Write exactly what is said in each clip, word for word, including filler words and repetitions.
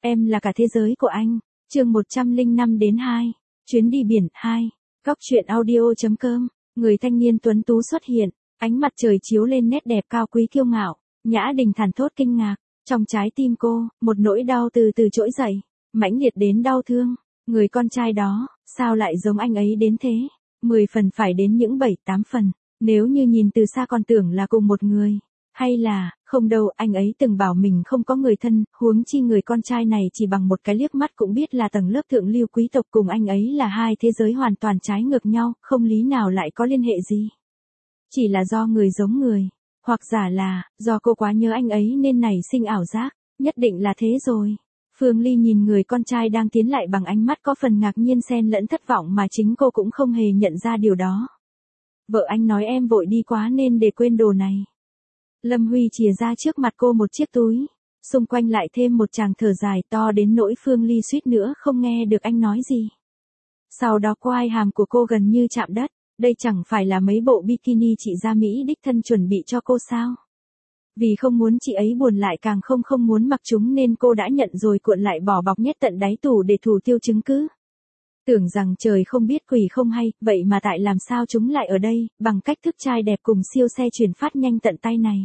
Em là cả thế giới của anh. Chương một trăm lẻ năm đến hai. Chuyến đi biển hai. Góc truyện audio.com. Người thanh niên tuấn tú xuất hiện, ánh mặt trời chiếu lên nét đẹp cao quý kiêu ngạo. Nhã Đình thản thốt kinh ngạc, trong trái tim cô, một nỗi đau từ từ trỗi dậy, mãnh liệt đến đau thương. Người con trai đó, sao lại giống anh ấy đến thế? Mười phần phải đến những bảy tám phần, nếu như nhìn từ xa còn tưởng là cùng một người. Hay là, không đâu, anh ấy từng bảo mình không có người thân, huống chi người con trai này chỉ bằng một cái liếc mắt cũng biết là tầng lớp thượng lưu quý tộc, cùng anh ấy là hai thế giới hoàn toàn trái ngược nhau, không lý nào lại có liên hệ gì. Chỉ là do người giống người, hoặc giả là, do cô quá nhớ anh ấy nên nảy sinh ảo giác, nhất định là thế rồi. Phương Ly nhìn người con trai đang tiến lại bằng ánh mắt có phần ngạc nhiên xen lẫn thất vọng mà chính cô cũng không hề nhận ra điều đó. Vợ anh nói em vội đi quá nên để quên đồ này. Lâm Huy chìa ra trước mặt cô một chiếc túi, xung quanh lại thêm một tràng thở dài to đến nỗi Phương Ly suýt nữa không nghe được anh nói gì. Sau đó quai hàm của cô gần như chạm đất, đây chẳng phải là mấy bộ bikini chị ra Mỹ đích thân chuẩn bị cho cô sao? Vì không muốn chị ấy buồn lại càng không không muốn mặc chúng nên cô đã nhận rồi cuộn lại bỏ bọc nhét tận đáy tủ để thủ tiêu chứng cứ. Tưởng rằng trời không biết quỷ không hay, vậy mà tại làm sao chúng lại ở đây, bằng cách thức trai đẹp cùng siêu xe chuyển phát nhanh tận tay này.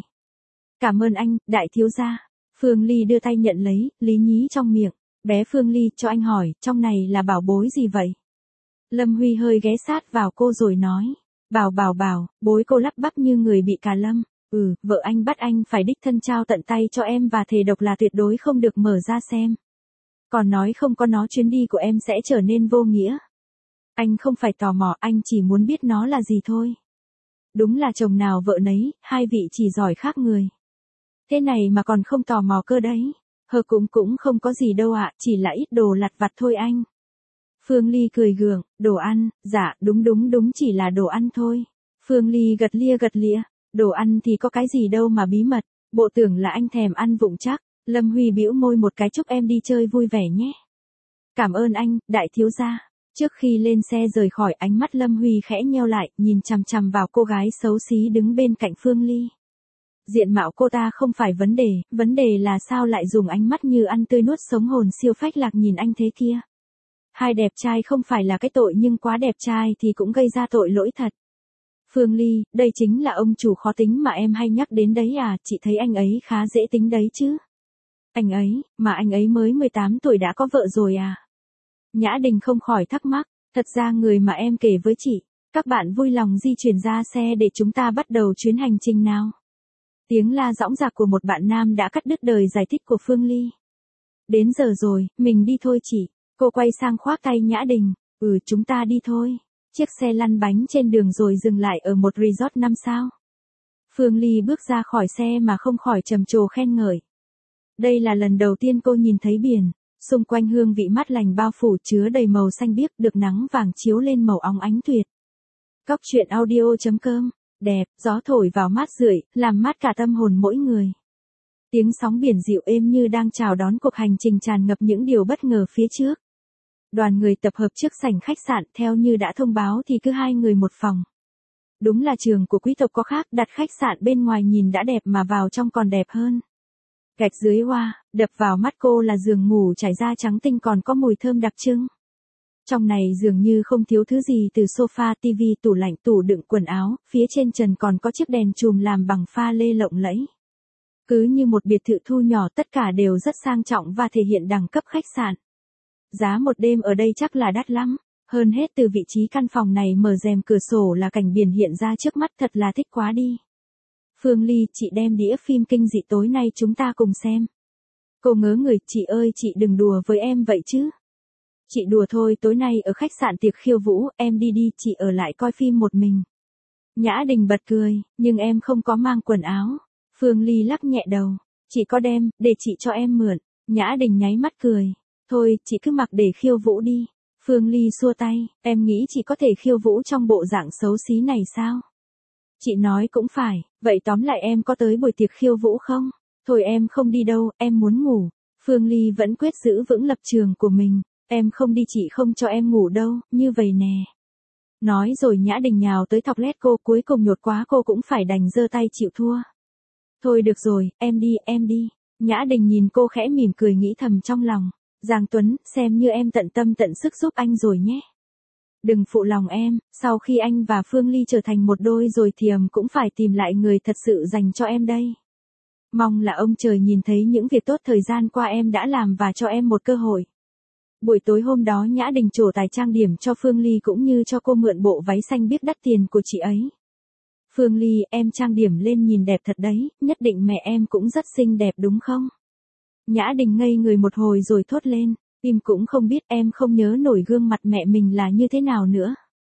Cảm ơn anh, đại thiếu gia. Phương Ly đưa tay nhận lấy, lý nhí trong miệng. Bé Phương Ly, cho anh hỏi, trong này là bảo bối gì vậy? Lâm Huy hơi ghé sát vào cô rồi nói. Bảo bảo bảo, bối cô lắp bắp như người bị cà lâm. Ừ, vợ anh bắt anh phải đích thân trao tận tay cho em và thề độc là tuyệt đối không được mở ra xem. Còn nói không có nó chuyến đi của em sẽ trở nên vô nghĩa. Anh không phải tò mò, anh chỉ muốn biết nó là gì thôi. Đúng là chồng nào vợ nấy, hai vị chỉ giỏi khác người. Thế này mà còn không tò mò cơ đấy. Hờ cũng cũng không có gì đâu ạ, chỉ là ít đồ lặt vặt thôi anh. Phương Ly cười gượng, đồ ăn, dạ, đúng đúng đúng chỉ là đồ ăn thôi. Phương Ly gật lia gật lịa, đồ ăn thì có cái gì đâu mà bí mật, bộ tưởng là anh thèm ăn vụng chắc. Lâm Huy bĩu môi một cái, chúc em đi chơi vui vẻ nhé. Cảm ơn anh, đại thiếu gia. Trước khi lên xe rời khỏi, ánh mắt Lâm Huy khẽ nheo lại, nhìn chằm chằm vào cô gái xấu xí đứng bên cạnh Phương Ly. Diện mạo cô ta không phải vấn đề, vấn đề là sao lại dùng ánh mắt như ăn tươi nuốt sống hồn siêu phách lạc nhìn anh thế kia. Hai đẹp trai không phải là cái tội nhưng quá đẹp trai thì cũng gây ra tội lỗi thật. Phương Ly, đây chính là ông chủ khó tính mà em hay nhắc đến đấy à, chị thấy anh ấy khá dễ tính đấy chứ. Anh ấy, mà anh ấy mới mười tám tuổi đã có vợ rồi à? Nhã Đình không khỏi thắc mắc, thật ra người mà em kể với chị, các bạn vui lòng di chuyển ra xe để chúng ta bắt đầu chuyến hành trình nào. Tiếng la dõng dạc của một bạn nam đã cắt đứt lời giải thích của Phương Ly. Đến giờ rồi, mình đi thôi chị. Cô quay sang khoác tay Nhã Đình, ừ chúng ta đi thôi. Chiếc xe lăn bánh trên đường rồi dừng lại ở một resort năm sao. Phương Ly bước ra khỏi xe mà không khỏi trầm trồ khen ngợi. Đây là lần đầu tiên cô nhìn thấy biển, xung quanh hương vị mát lành bao phủ chứa đầy màu xanh biếc được nắng vàng chiếu lên màu óng ánh tuyệt. Góc truyện audio.com, đẹp, gió thổi vào mát rượi, làm mát cả tâm hồn mỗi người. Tiếng sóng biển dịu êm như đang chào đón cuộc hành trình tràn ngập những điều bất ngờ phía trước. Đoàn người tập hợp trước sảnh khách sạn, theo như đã thông báo thì cứ hai người một phòng. Đúng là trường của quý tộc có khác, đặt khách sạn bên ngoài nhìn đã đẹp mà vào trong còn đẹp hơn. Gạch dưới hoa, đập vào mắt cô là giường ngủ trải da trắng tinh còn có mùi thơm đặc trưng. Trong này dường như không thiếu thứ gì từ sofa, tivi, tủ lạnh, tủ đựng quần áo, phía trên trần còn có chiếc đèn chùm làm bằng pha lê lộng lẫy. Cứ như một biệt thự thu nhỏ, tất cả đều rất sang trọng và thể hiện đẳng cấp khách sạn. Giá một đêm ở đây chắc là đắt lắm, hơn hết từ vị trí căn phòng này mở rèm cửa sổ là cảnh biển hiện ra trước mắt, thật là thích quá đi. Phương Ly, chị đem đĩa phim kinh dị tối nay chúng ta cùng xem. Cô ngớ người, chị ơi chị đừng đùa với em vậy chứ. Chị đùa thôi, tối nay ở khách sạn tiệc khiêu vũ, em đi đi, chị ở lại coi phim một mình. Nhã Đình bật cười, nhưng em không có mang quần áo. Phương Ly lắc nhẹ đầu, chị có đem, để chị cho em mượn. Nhã Đình nháy mắt cười, thôi, chị cứ mặc để khiêu vũ đi. Phương Ly xua tay, em nghĩ chị có thể khiêu vũ trong bộ dạng xấu xí này sao? Chị nói cũng phải, vậy tóm lại em có tới buổi tiệc khiêu vũ không? Thôi em không đi đâu, em muốn ngủ. Phương Ly vẫn quyết giữ vững lập trường của mình, em không đi chị không cho em ngủ đâu, như vậy nè. Nói rồi Nhã Đình nhào tới thọc lét cô, cuối cùng nhột quá cô cũng phải đành giơ tay chịu thua. Thôi được rồi, em đi, em đi. Nhã Đình nhìn cô khẽ mỉm cười nghĩ thầm trong lòng. Giang Tuấn, xem như em tận tâm tận sức giúp anh rồi nhé. Đừng phụ lòng em, sau khi anh và Phương Ly trở thành một đôi rồi thì ầm cũng phải tìm lại người thật sự dành cho em đây. Mong là ông trời nhìn thấy những việc tốt thời gian qua em đã làm và cho em một cơ hội. Buổi tối hôm đó Nhã Đình trổ tài trang điểm cho Phương Ly cũng như cho cô mượn bộ váy xanh biếc đắt tiền của chị ấy. Phương Ly, em trang điểm lên nhìn đẹp thật đấy, nhất định mẹ em cũng rất xinh đẹp đúng không? Nhã Đình ngây người một hồi rồi thốt lên, im cũng không biết em không nhớ nổi gương mặt mẹ mình là như thế nào nữa.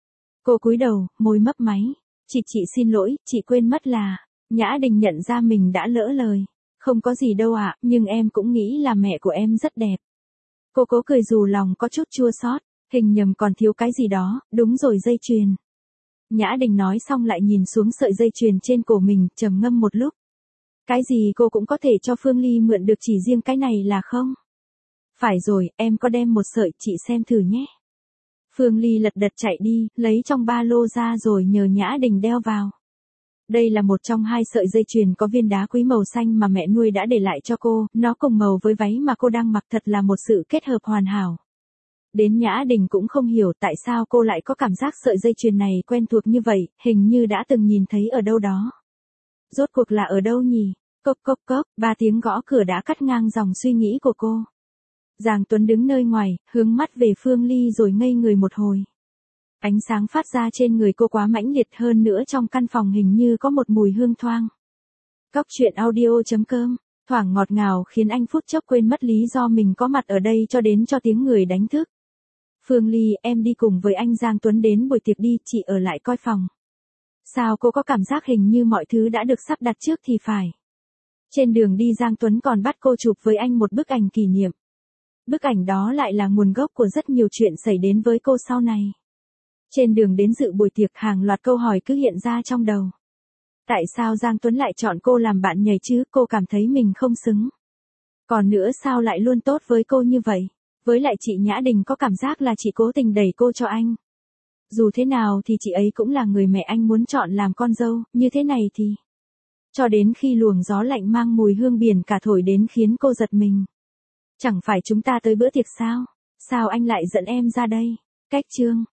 Cô cúi đầu, môi mấp máy, chị chị xin lỗi, chị quên mất là, Nhã Đình nhận ra mình đã lỡ lời, không có gì đâu ạ, nhưng em cũng nghĩ là mẹ của em rất đẹp. Cô cố cười dù lòng có chút chua xót, hình nhầm còn thiếu cái gì đó, đúng rồi dây chuyền. Nhã Đình nói xong lại nhìn xuống sợi dây chuyền trên cổ mình, trầm ngâm một lúc. Cái gì cô cũng có thể cho Phương Ly mượn được chỉ riêng cái này là không? Phải rồi, em có đem một sợi chị xem thử nhé. Phương Ly lật đật chạy đi, lấy trong ba lô ra rồi nhờ Nhã Đình đeo vào. Đây là một trong hai sợi dây chuyền có viên đá quý màu xanh mà mẹ nuôi đã để lại cho cô, nó cùng màu với váy mà cô đang mặc, thật là một sự kết hợp hoàn hảo. Đến Nhã Đình cũng không hiểu tại sao cô lại có cảm giác sợi dây chuyền này quen thuộc như vậy, hình như đã từng nhìn thấy ở đâu đó. Rốt cuộc là ở đâu nhỉ? Cốc cốc cốc, ba tiếng gõ cửa đã cắt ngang dòng suy nghĩ của cô. Giang Tuấn đứng nơi ngoài, hướng mắt về Phương Ly rồi ngây người một hồi. Ánh sáng phát ra trên người cô quá mãnh liệt, hơn nữa trong căn phòng hình như có một mùi hương thoang. Cóc truyện audio chấm com, thoảng ngọt ngào khiến anh phút chốc quên mất lý do mình có mặt ở đây cho đến cho tiếng người đánh thức. Phương Ly, em đi cùng với anh Giang Tuấn đến buổi tiệc đi, chị ở lại coi phòng. Sao cô có cảm giác hình như mọi thứ đã được sắp đặt trước thì phải. Trên đường đi Giang Tuấn còn bắt cô chụp với anh một bức ảnh kỷ niệm. Bức ảnh đó lại là nguồn gốc của rất nhiều chuyện xảy đến với cô sau này. Trên đường đến dự buổi tiệc hàng loạt câu hỏi cứ hiện ra trong đầu. Tại sao Giang Tuấn lại chọn cô làm bạn nhảy chứ, cô cảm thấy mình không xứng. Còn nữa sao lại luôn tốt với cô như vậy? Với lại chị Nhã Đình có cảm giác là chị cố tình đẩy cô cho anh. Dù thế nào thì chị ấy cũng là người mẹ anh muốn chọn làm con dâu, như thế này thì... Cho đến khi luồng gió lạnh mang mùi hương biển cả thổi đến khiến cô giật mình. Chẳng phải chúng ta tới bữa tiệc sao? Sao anh lại dẫn em ra đây? Cách chương